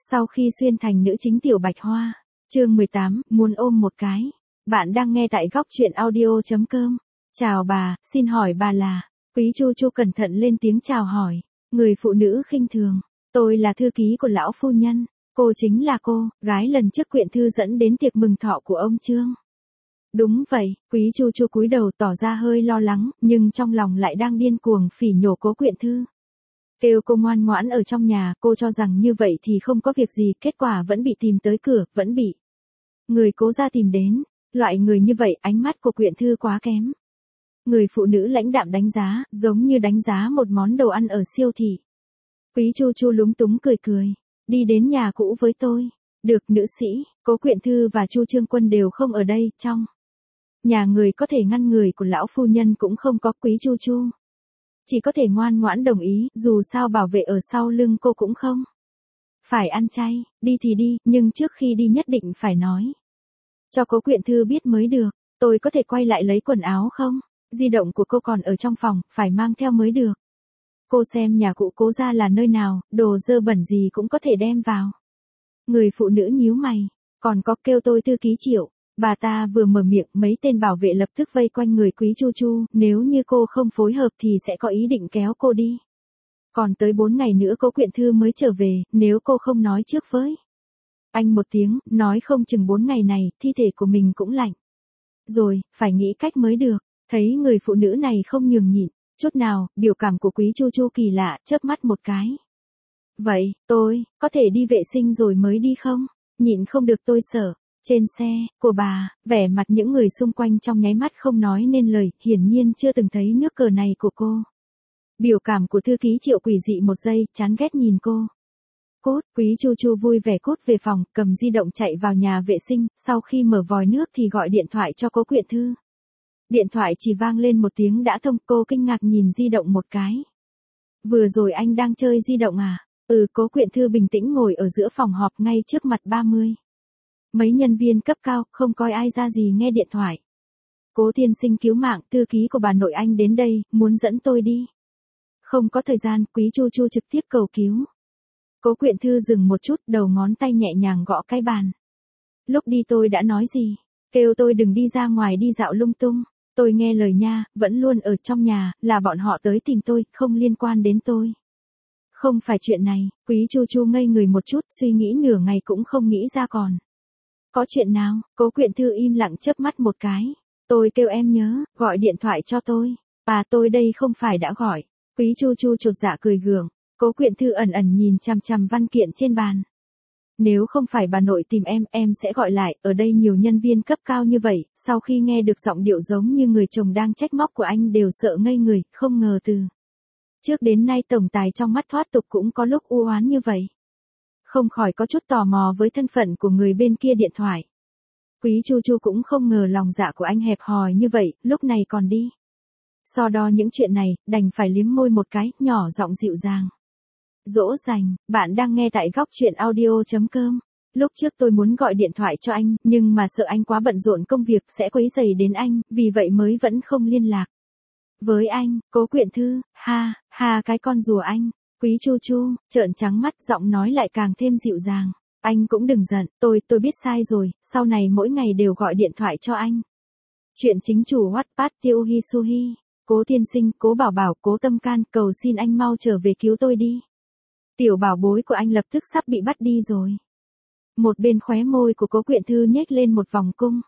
Sau khi xuyên thành nữ chính Tiểu Bạch Hoa, chương 18, muốn ôm một cái. Bạn đang nghe tại góc truyện audio.com. Chào bà, xin hỏi bà là? Quý Chu Chu cẩn thận lên tiếng chào hỏi. Người phụ nữ khinh thường. Tôi là thư ký của lão phu nhân. Cô chính là cô, gái lần trước Quyện Thư dẫn đến tiệc mừng thọ của ông Trương. Đúng vậy, Quý Chu Chu cúi đầu tỏ ra hơi lo lắng, nhưng trong lòng lại đang điên cuồng phỉ nhổ Cố Quyện Thư. Kêu cô ngoan ngoãn ở trong nhà, cô cho rằng như vậy thì không có việc gì, kết quả vẫn bị tìm tới cửa, vẫn bị người Cố gia tìm đến. Loại người như vậy ánh mắt của Quyện Thư quá kém. Người phụ nữ lãnh đạm đánh giá, giống như đánh giá một món đồ ăn ở siêu thị. Quý Chu Chu lúng túng cười cười, đi đến nhà cũ với tôi. Được nữ sĩ, Cố Quyện Thư và Chu Trương Quân đều không ở đây, trong nhà người có thể ngăn người của lão phu nhân cũng không có. Quý Chu Chu chỉ có thể ngoan ngoãn đồng ý, dù sao bảo vệ ở sau lưng cô cũng không phải ăn chay, đi thì đi, nhưng trước khi đi nhất định phải nói cho Cố Quyện Thư biết mới được. Tôi có thể quay lại lấy quần áo không? Di động của cô còn ở trong phòng, phải mang theo mới được. Cô xem nhà cũ Cố gia là nơi nào, đồ dơ bẩn gì cũng có thể đem vào. Người phụ nữ nhíu mày, còn có kêu tôi thư ký Triệu. Bà ta vừa mở miệng, mấy tên bảo vệ lập tức vây quanh người Quý Chu Chu, nếu như cô không phối hợp thì sẽ có ý định kéo cô đi. Còn tới 4 ngày nữa Cố Quyện Thư mới trở về, nếu cô không nói trước với anh một tiếng, nói không chừng 4 ngày này, thi thể của mình cũng lạnh. Rồi, phải nghĩ cách mới được. Thấy người phụ nữ này không nhường nhịn chút nào, biểu cảm của Quý Chu Chu kỳ lạ, chớp mắt một cái. Vậy, tôi, có thể đi vệ sinh rồi mới đi không? Nhịn không được tôi sợ. Trên xe, của bà, vẻ mặt những người xung quanh trong nháy mắt không nói nên lời, hiển nhiên chưa từng thấy nước cờ này của cô. Biểu cảm của thư ký Triệu quỷ dị một giây, chán ghét nhìn cô. Cút, Quý Chu Chu vui vẻ cút về phòng, cầm di động chạy vào nhà vệ sinh, sau khi mở vòi nước thì gọi điện thoại cho Cố Quyện Thư. Điện thoại chỉ vang lên một tiếng đã thông, cô kinh ngạc nhìn di động một cái. Vừa rồi anh đang chơi di động à? Cố Quyện Thư bình tĩnh ngồi ở giữa phòng họp ngay trước mặt 30 mấy nhân viên cấp cao, không coi ai ra gì nghe điện thoại. Cố tiên sinh cứu mạng, thư ký của bà nội anh đến đây, muốn dẫn tôi đi. Không có thời gian, Quý Chu Chu trực tiếp cầu cứu. Cố Quyện Thư dừng một chút, đầu ngón tay nhẹ nhàng gõ cái bàn. Lúc đi tôi đã nói gì? Kêu tôi đừng đi ra ngoài đi dạo lung tung. Tôi nghe lời nha, vẫn luôn ở trong nhà, là bọn họ tới tìm tôi, không liên quan đến tôi. Không phải chuyện này, Quý Chu Chu ngây người một chút, suy nghĩ nửa ngày cũng không nghĩ ra còn. Có chuyện nào? Cố Quyện Thư im lặng chớp mắt một cái. Tôi kêu em nhớ, gọi điện thoại cho tôi. Tôi đây không phải đã gọi. Quý Chu Chu chột dạ cười gượng. Cố Quyện Thư ẩn ẩn nhìn chằm chằm văn kiện trên bàn. Nếu không phải bà nội tìm em sẽ gọi lại, ở đây nhiều nhân viên cấp cao như vậy, sau khi nghe được giọng điệu giống như người chồng đang trách móc của anh đều sợ ngây người, không ngờ từ trước đến nay tổng tài trong mắt thoát tục cũng có lúc u oán như vậy. Không khỏi có chút tò mò với thân phận của người bên kia điện thoại. Quý Chu Chu cũng không ngờ lòng dạ của anh hẹp hòi như vậy, lúc này còn đi so đo những chuyện này, đành phải liếm môi một cái, nhỏ giọng dịu dàng. Dỗ dành, bạn đang nghe tại góc truyện audio.com. Lúc trước tôi muốn gọi điện thoại cho anh, nhưng mà sợ anh quá bận rộn công việc sẽ quấy rầy đến anh, vì vậy mới vẫn không liên lạc với anh. Cố Quyện Thư, ha, cái con rùa anh. Quý Chu Chu, trợn trắng mắt, giọng nói lại càng thêm dịu dàng. Anh cũng đừng giận, tôi biết sai rồi, sau này mỗi ngày đều gọi điện thoại cho anh. Chuyện chính chủ Wattpad Tiêu Hisuhi. Cố tiên sinh, Cố bảo bảo, Cố tâm can, cầu xin anh mau trở về cứu tôi đi. Tiểu bảo bối của anh lập tức sắp bị bắt đi rồi. Một bên khóe môi của Cố Quyện Thư nhếch lên một vòng cung.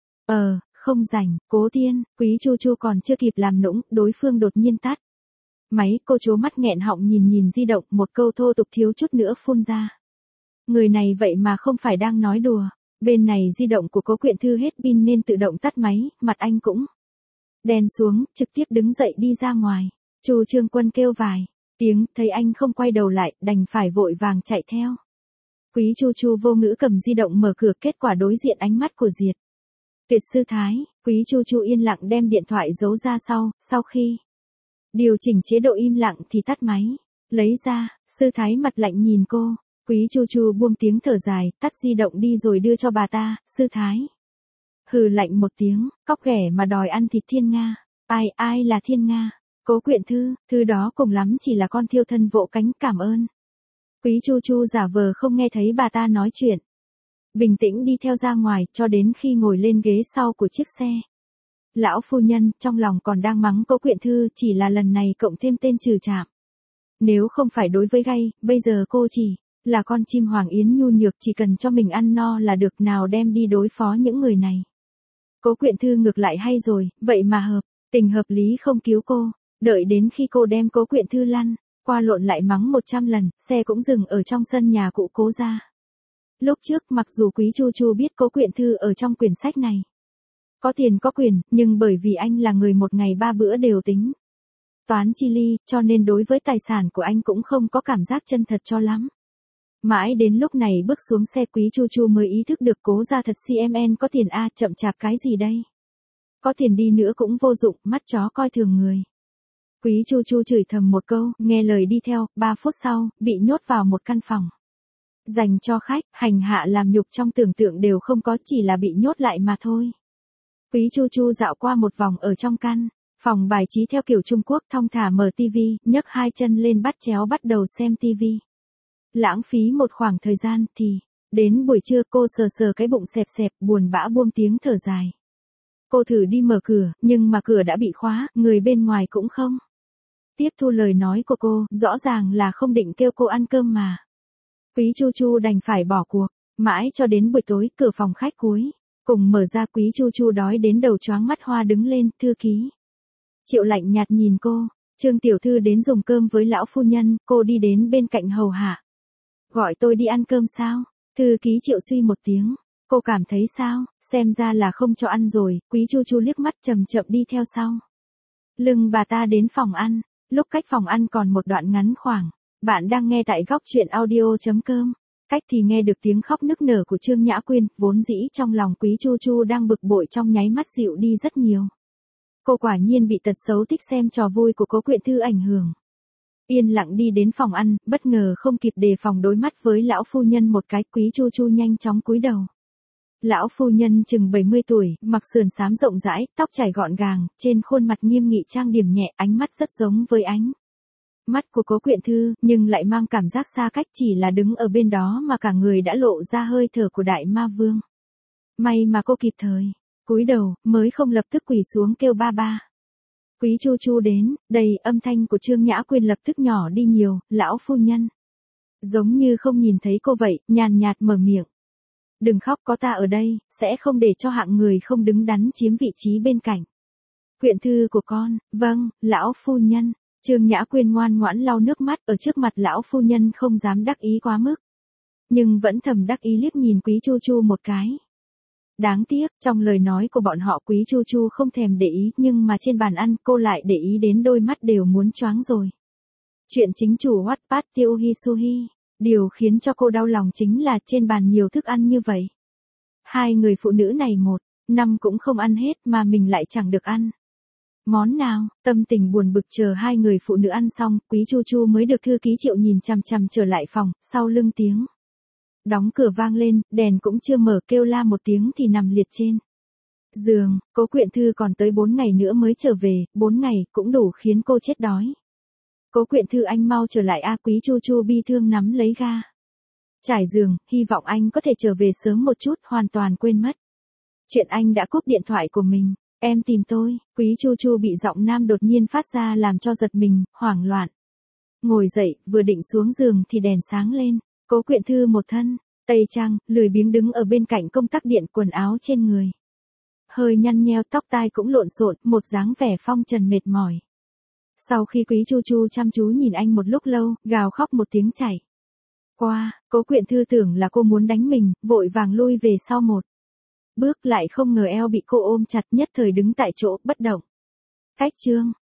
Không rảnh, Cố tiên, Quý Chu Chu còn chưa kịp làm nũng, đối phương đột nhiên tắt máy, cô trố mắt nghẹn họng nhìn di động, một câu thô tục thiếu chút nữa phun ra. Người này vậy mà không phải đang nói đùa. Bên này di động của Cố Quyện Thư hết pin nên tự động tắt máy, mặt anh cũng đen xuống, trực tiếp đứng dậy đi ra ngoài. Chu Trương Quân kêu vài tiếng, thấy anh không quay đầu lại, đành phải vội vàng chạy theo. Quý Chu Chu vô ngữ cầm di động mở cửa, kết quả đối diện ánh mắt của Diệt Tuyệt sư thái. Quý Chu Chu yên lặng đem điện thoại giấu ra sau khi điều chỉnh chế độ im lặng thì tắt máy. Lấy ra, sư thái mặt lạnh nhìn cô. Quý Chu Chu buông tiếng thở dài, tắt di động đi rồi đưa cho bà ta. Sư thái hừ lạnh một tiếng, cóc ghẻ mà đòi ăn thịt thiên nga. Ai là thiên nga? Cố Quyện Thư đó cùng lắm chỉ là con thiêu thân vỗ cánh, cảm ơn. Quý Chu Chu giả vờ không nghe thấy bà ta nói chuyện. Bình tĩnh đi theo ra ngoài cho đến khi ngồi lên ghế sau của chiếc xe. Lão phu nhân trong lòng còn đang mắng Cố Quyện Thư, chỉ là lần này cộng thêm tên trừ trạm. Nếu không phải đối với gay, bây giờ cô chỉ là con chim hoàng yến nhu nhược, chỉ cần cho mình ăn no là được, nào đem đi đối phó những người này. Cố Quyện Thư ngược lại hay rồi, vậy mà hợp tình hợp lý không cứu cô, đợi đến khi cô đem Cố Quyện Thư lăn qua lộn lại mắng 100 lần, xe cũng dừng ở trong sân nhà cụ Cố gia. Lúc trước mặc dù Quý Chu Chu biết Cố Quyện Thư ở trong quyển sách này có tiền có quyền, nhưng bởi vì anh là người một ngày 3 bữa đều tính toán chi ly, cho nên đối với tài sản của anh cũng không có cảm giác chân thật cho lắm. Mãi đến lúc này bước xuống xe Quý Chu Chu mới ý thức được Cố gia thật CMN có tiền a, chậm chạp cái gì đây? Có tiền đi nữa cũng vô dụng, mắt chó coi thường người. Quý Chu Chu chửi thầm một câu, nghe lời đi theo, 3 phút sau, bị nhốt vào một căn phòng dành cho khách, hành hạ làm nhục trong tưởng tượng đều không có, chỉ là bị nhốt lại mà thôi. Quý Chu Chu dạo qua một vòng ở trong căn phòng bài trí theo kiểu Trung Quốc, thong thả mở tivi, nhấc 2 chân lên bắt chéo bắt đầu xem tivi. Lãng phí một khoảng thời gian thì, đến buổi trưa cô sờ sờ cái bụng xẹp xẹp, buồn bã buông tiếng thở dài. Cô thử đi mở cửa, nhưng mà cửa đã bị khóa, người bên ngoài cũng không tiếp thu lời nói của cô, rõ ràng là không định kêu cô ăn cơm mà. Quý Chu Chu đành phải bỏ cuộc, mãi cho đến buổi tối, cửa phòng khách cuối cùng mở ra, Quý Chu Chu đói đến đầu choáng mắt hoa đứng lên, thư ký Triệu lạnh nhạt nhìn cô, Trương tiểu thư đến dùng cơm với lão phu nhân, cô đi đến bên cạnh hầu hạ. Gọi tôi đi ăn cơm sao? Thư ký Triệu suy một tiếng, cô cảm thấy sao? Xem ra là không cho ăn rồi. Quý Chu Chu liếc mắt chậm chậm đi theo sau lưng bà ta đến phòng ăn. Lúc cách phòng ăn còn một đoạn ngắn khoảng. Bạn đang nghe tại góc truyện audio.com. Cách thì nghe được tiếng khóc nức nở của Trương Nhã Quyên, vốn dĩ trong lòng Quý Chu Chu đang bực bội trong nháy mắt dịu đi rất nhiều. Cô quả nhiên bị tật xấu thích xem trò vui của Cố Quyện Thư ảnh hưởng. Yên lặng đi đến phòng ăn, bất ngờ không kịp đề phòng đối mắt với lão phu nhân một cái, Quý Chu Chu nhanh chóng cúi đầu. Lão phu nhân chừng 70 tuổi, mặc sườn xám rộng rãi, tóc chải gọn gàng, trên khuôn mặt nghiêm nghị trang điểm nhẹ, ánh mắt rất giống với ánh mắt của Cố Quyện Thư, nhưng lại mang cảm giác xa cách, chỉ là đứng ở bên đó mà cả người đã lộ ra hơi thở của đại ma vương. May mà cô kịp thời cúi đầu, mới không lập tức quỳ xuống kêu ba ba. Quý Chu Chu đến, đầy âm thanh của Trương Nhã Quyên lập tức nhỏ đi nhiều, lão phu nhân giống như không nhìn thấy cô vậy, nhàn nhạt mở miệng. Đừng khóc, có ta ở đây, sẽ không để cho hạng người không đứng đắn chiếm vị trí bên cạnh. Quyện Thư của con, vâng, lão phu nhân. Trương Nhã Quyên ngoan ngoãn lau nước mắt, ở trước mặt lão phu nhân không dám đắc ý quá mức, nhưng vẫn thầm đắc ý liếc nhìn Quý Chu Chu một cái. Đáng tiếc, trong lời nói của bọn họ Quý Chu Chu không thèm để ý, nhưng mà trên bàn ăn cô lại để ý đến đôi mắt đều muốn choáng rồi. Chuyện chính chủ Wattpad Tiêu Hisuhi, điều khiến cho cô đau lòng chính là trên bàn nhiều thức ăn như vậy. Hai người phụ nữ này một năm cũng không ăn hết mà mình lại chẳng được ăn món nào. Tâm tình buồn bực chờ hai người phụ nữ ăn xong, Quý Chu Chu mới được thư ký Triệu nhìn chằm chằm trở lại phòng, sau lưng tiếng đóng cửa vang lên, đèn cũng chưa mở, kêu la một tiếng thì nằm liệt trên giường. Cố Quyện Thư còn tới 4 ngày nữa mới trở về, 4 ngày cũng đủ khiến cô chết đói. Cố Quyện Thư, anh mau trở lại a. Quý Chu Chu bi thương nắm lấy ga trải giường, hy vọng anh có thể trở về sớm một chút, hoàn toàn quên mất chuyện anh đã cúp điện thoại của mình. Em tìm tôi. Quý Chu Chu bị giọng nam đột nhiên phát ra làm cho giật mình, hoảng loạn. Ngồi dậy, vừa định xuống giường thì đèn sáng lên. Cố Quyện Thư một thân tây trang, lười biếng đứng ở bên cạnh công tắc điện, quần áo trên người hơi nhăn nheo, tóc tai cũng lộn xộn, một dáng vẻ phong trần mệt mỏi. Sau khi Quý Chu Chu chăm chú nhìn anh một lúc lâu, gào khóc một tiếng chạy qua, Cố Quyện Thư tưởng là cô muốn đánh mình, vội vàng lui về sau một bước, lại không ngờ eo bị cô ôm chặt, nhất thời đứng tại chỗ bất động. Cách chương